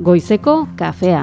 Goizeko kafea.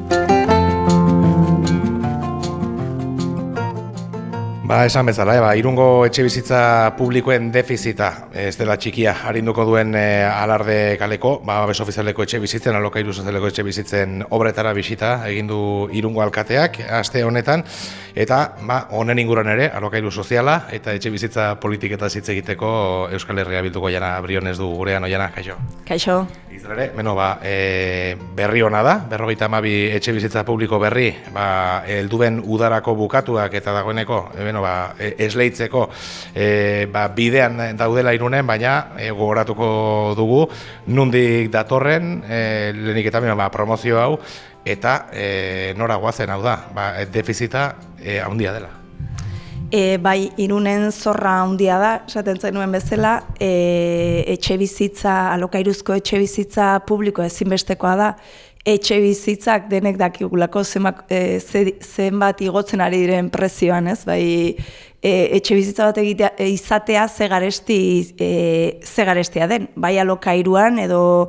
Esan bezala, Irungo etxebizitza publikoen defizita ez dela txikia arinduko duen alarde kaleko, babes ofizialeko etxebizitzen, alokairu sozialeko etxebizitzen obretara bisita egin du Irungo alkateak aste honetan, eta honen inguruan ere alokairu soziala eta etxebizitza politiketa hitz egiteko Euskal Herria bilduko Jana Briones du gurean. Oiana, kaixo. Kaixo. Izlere, berri hona da, 52 etxebizitza publiko berri, helduen udarako bukatuak eta dagoeneko, esleitzeko bidean daudela Irunen, baina gogoratuko dugu nondik datorren lehenik eta promozio hau eta nora goazen hau da, defizita handia dela. Bai, Irunen zorra handia da, esaten zenuen bezala, etxebizitza, alokairuzko etxebizitza publiko ezinbestekoa da, etxebizitzak denek dakigulako zenbat igotzen ari diren prezioan, ez? Bai, etxebizitza bat izatea ze garestia den, bai alokairuan edo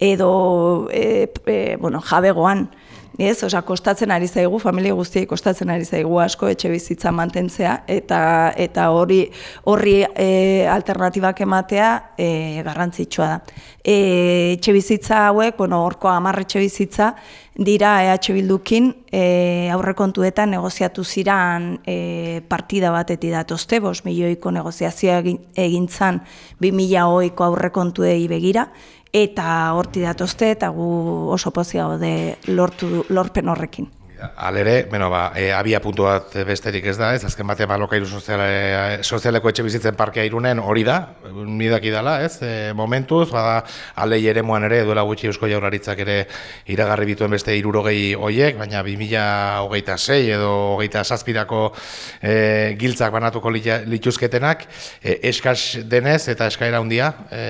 jabegoan. Osa, kostatzen ari zaigu, familia guztiei kostatzen ari zaigu asko etxebizitza mantentzea eta horri alternatibak ematea garrantzitsua da. Etxebizitza hauek, horko 10 etxebizitza dira EH Bildukin aurrekontuetan negoziatu ziran partida batetik datozte, 5 milioiko negoziazioa egintzan 2020ko aurrekontuei begira, eta horti datozte eta gu oso pozik gaude lorpen horrekin. Halere, abia puntu bat besterik ez da, ez? Azken batean alokairu sozialeko etxebizitzen parkea Irunen hori da, nidaki dela, ez? Momentuz, alei eremuan ere, duela gutxi Eusko Jaurlaritzak ere iragarri bituen beste 60 horiek, baina 2026 edo 27ko giltzak banatuko lituzketenak, eskas denez eta eskaera handia,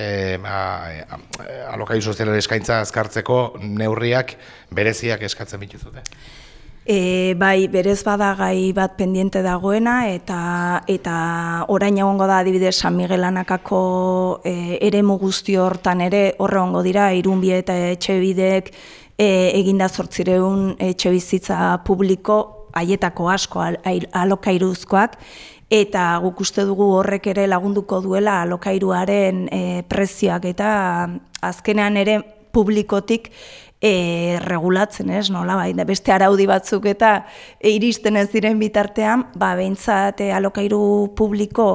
alokairu sozialen eskaintza azkartzeko neurriak bereziak eskatzen bituzute. Bai, berez bada gai bat pendiente dagoena eta orain egongo da adibidez San Miguel Anakako eremu guzti hortan ere horre egongo dira Irunbi eta Etxebideek eginda 800 etxebizitza publiko haietako asko alokairuzkoak, eta guk uste dugu horrek ere lagunduko duela alokairuaren prezioak eta azkenean ere publikotik regulatzen, ez, nola, beste araudi batzuk eta iristen ez diren bitartean, behintzat alokairu publiko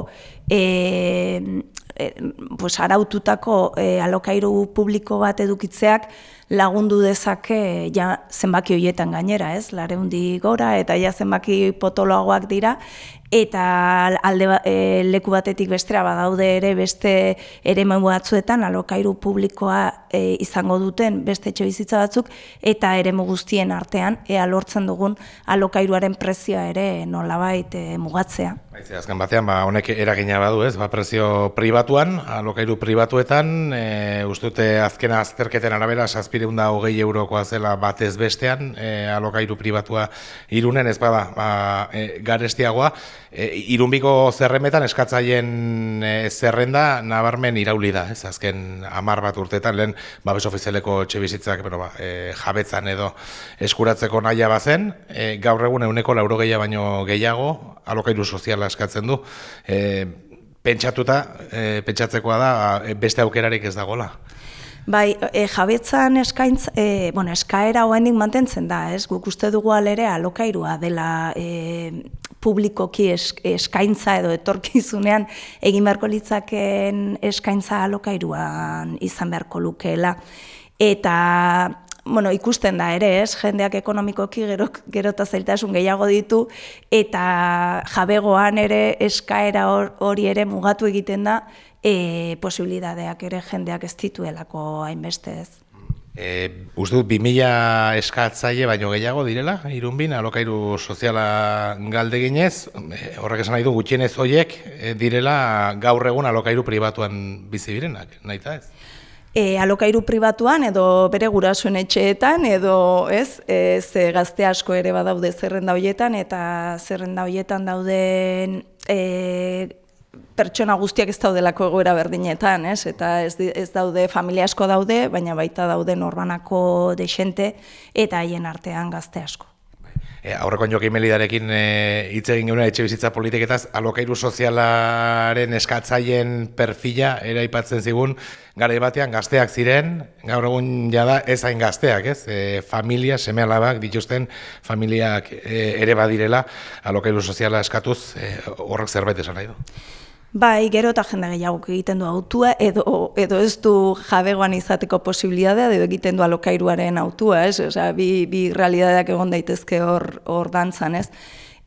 araututako alokairu publiko bat edukitzeak lagundu dezake zenbaki horietan gainera, ez, 200 gora eta zenbaki potoloagoak dira, eta leku batetik bestera badaude ere beste eremu batzuetan alokairu publikoa izango duten beste etxebizitza batzuk, eta eremu guztien artean lortzen dugun alokairuaren prezioa ere nolabait mugatzea. Azken batean, honek eragina badu, ez? Prezio pribatuan, alokairu pribatuetan, ustute azkena azterketen arabera 720 eurokoa zela batez bestean, alokairu pribatua Irunen, ez bada, garestiagoa. Irunbiko zerremetan eskatzaien zerrenda nabarmen irauli da, ez? Azken 10 bat urteetan, lehen babes ofizialeko etxebizitzak jabetzan edo eskuratzeko nahia bazen, gaur egun 180 baino gehiago alokairu soziala eskatzen du. Pentsatzekoa da beste aukerarik ez dagoela. Bai, jabetzan eskaera oraindik mantentzen da, ez? Guk uste dugu alere alokairua dela publikoki eskaintza edo etorkizunean egin beharko litzaken eskaintza alokairuan izan beharko lukeela. Eta ikusten da ere, ez? Jendeak ekonomikoki gero eta zailtasun gehiago ditu, eta jabegoan ere eskaera hori ere mugatu egiten da, posibilidadeak ere jendeak ez dituelako hainbeste, ez. Uste dut 2000 eskatzaile baino gehiago direla, Irunbin, alokairu soziala galdeginez, horrek esan nahi du gutxienez horiek direla gaur egun alokairu pribatuan bizi direnak, nahita ez? Alokairu pribatuan edo bere gurasoen etxeetan edo ez gazte asko ere badaude zerrenda horietan, eta zerrenda horietan dauden pertsona guztiak ez daudelako egoera berdinetan, eta ez daude, familia asko daude, baina baita daude norbanako desente eta haien artean gazte asko. Aurrekoan Jokin Melidarekin hitz egin genuena etxe bizitza politiketaz, alokairu sozialaren eskatzaileen perfila ere aipatzen zigun, garai batean gazteak ziren, gaur egun jada ez hain gazteak, ez? Familia, seme-alabak dituzten familiak ere badirela, alokairu soziala eskatuz, horrek zerbait esan nahi du. Bai, gero eta jende gehiago egiten du autua, edo ez du jabegoan izateko posibilitatea, edo egiten du alokairuaren autua, ez? Osea, bi realidadeak egon daitezke hor dantzan, ez?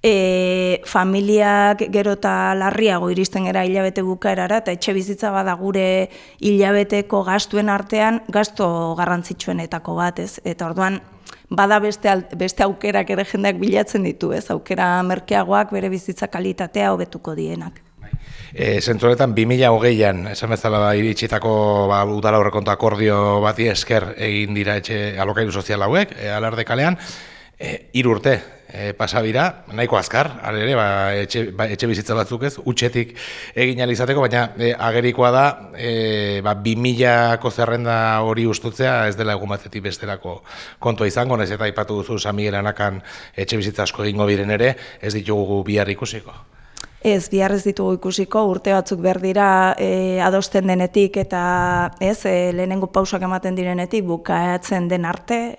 Familiak gero eta larriago iristen gara hilabete bukaerara, eta etxe bizitza bada gure hilabeteko gastuen artean gasto garrantzitsuenetako bat, ez? Eta orduan, bada beste aukerak ere jendeak bilatzen ditu, ez? Aukera merkeagoak bere bizitza kalitatea hobetuko dienak. Zentzu honetan, 2020an, esan bezala iritsitako udala aurrekontu akordio bati esker egin dira alokairu sozial hauek, Alarde kalean, 3 urte pasabira, nahiko azkar, ere, etxe bizitza batzuk ez, utxetik egin ahal izateko, baina agerikoa da, 2000ko zerrenda hori ustutzea ez dela egun batetik besterako kontua izango, naiz eta aipatu duzu San Miguel Anakan etxe bizitza asko egingo diren ere, ez ditugu bihar ikusiko. Ez, bihar ez ditugu ikusiko, urte batzuk behar dira adosten denetik eta lehenengo pausak ematen direnetik bukatzen den arte,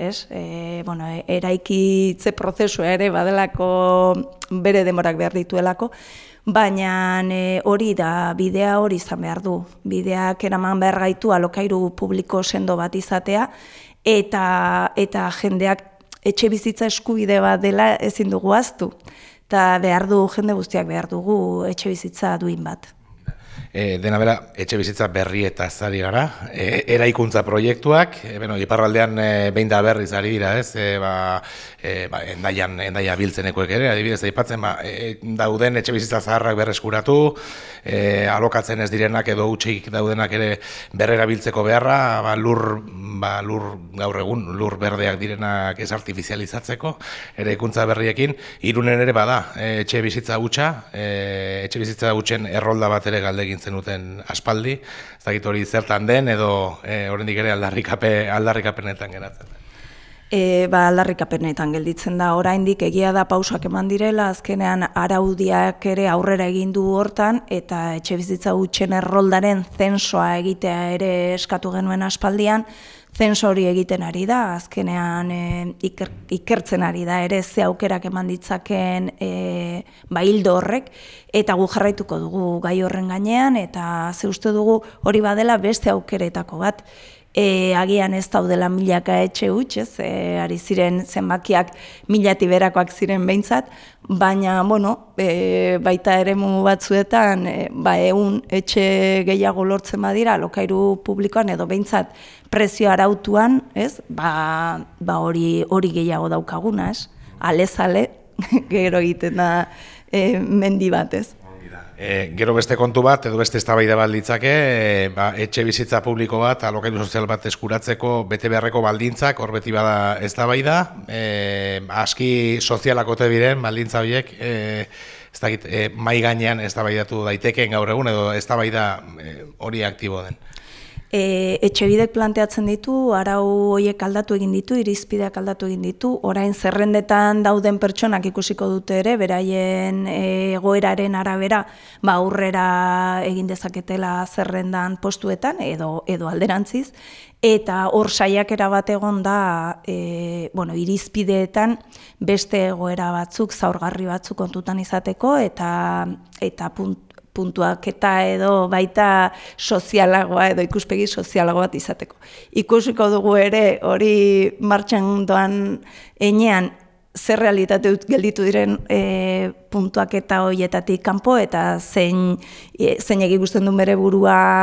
eraikitze prozesua ere badelako bere demorak behar dituelako, baina hori da, bidea hori izan behar du. Bideak eraman behar gaitu alokairu publiko sendo bat izatea eta jendeak etxe bizitza eskubide bat dela ezin dugu ahaztu. Eta behar du, jende guztiak behar dugu etxe bizitza duin bat. Dena bera, etxe bizitza berri eta zari gara, eraikuntza proiektuak, iparraldean behin da berriz ari dira, ez? Endaia biltzenekoek ere, adibidez, aipatzen, dauden etxe bizitza zaharrak berreskuratu, alokatzen ez direnak edo hutsik daudenak ere berrera biltzeko beharra, lur gaur egun, lur berdeak direnak ez artifizializatzeko, eraikuntza berriekin, Irunen ere bada, etxe bizitza hutsa, etxe bizitza hutsen errolda bat ere galdegin zenuten aspaldi, ez dakit hori zertan den edo oraindik ere aldarrikapenetan geratzen den. Aldarrikapenetan gelditzen da, oraindik egia da pausak eman direla, azkenean araudiak ere aurrera egin du hortan, eta etxe bizitza hutsen erroldaren zensoa egitea ere eskatu genuen aspaldian, zenso hori egiten ari da, azkenean ikertzen ari da ere ze aukerak eman ditzaken hildo horrek, eta gu jarraituko dugu gai horren gainean, eta ze uste dugu hori badela beste aukeretako bat. Agian ez daudela milaka etxe huts, ari ziren zenbakiak milati berakoak ziren behintzat, baina, baita eremu batzuetan, 100 etxe gehiago lortzen badira, alokairu publikoan edo behintzat prezio arautuan, hori gehiago daukaguna, alezale, gero egiten da mendi bat, ez? Gero beste kontu bat, edo beste eztabaida bat litzake, etxe bizitza publiko bat, alokairu sozial bat eskuratzeko bete beharreko baldintzak, hor beti bada eztabaida, aski sozialak ote diren baldintza horiek, ez dakit, mai gainean eztabaidatu daitekeen gaur egun, edo eztabaida hori aktibo den. Etxebidek planteatzen ditu, arau horiek aldatu egin ditu, irizpideak aldatu egin ditu, orain zerrendetan dauden pertsonak ikusiko dute ere, beraien egoeraren arabera aurrera egin dezaketela zerrendan postuetan edo alderantziz, eta hor saiakera bat egon da irizpideetan beste egoera batzuk, zaurgarri batzuk kontutan izateko eta puntuaketa edo baita sozialagoa edo ikuspegi sozialago bat izateko. Ikusiko dugu ere hori martxan doan enean zer realitate gelditu diren puntuaketa horietatik kanpo eta zein egikusten duen bere burua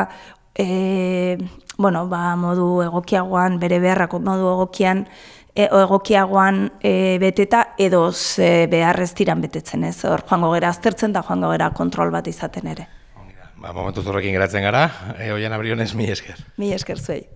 modu egokiagoan, bere beharrako modu egokiagoan beteta edo beharrez tiran betetzen ez. Hor joango gera aztertzen da joango gera kontrol bat izaten ere. Momentuz horrekin geratzen gara, Oiana Briones, mila esker. Mila esker zuei.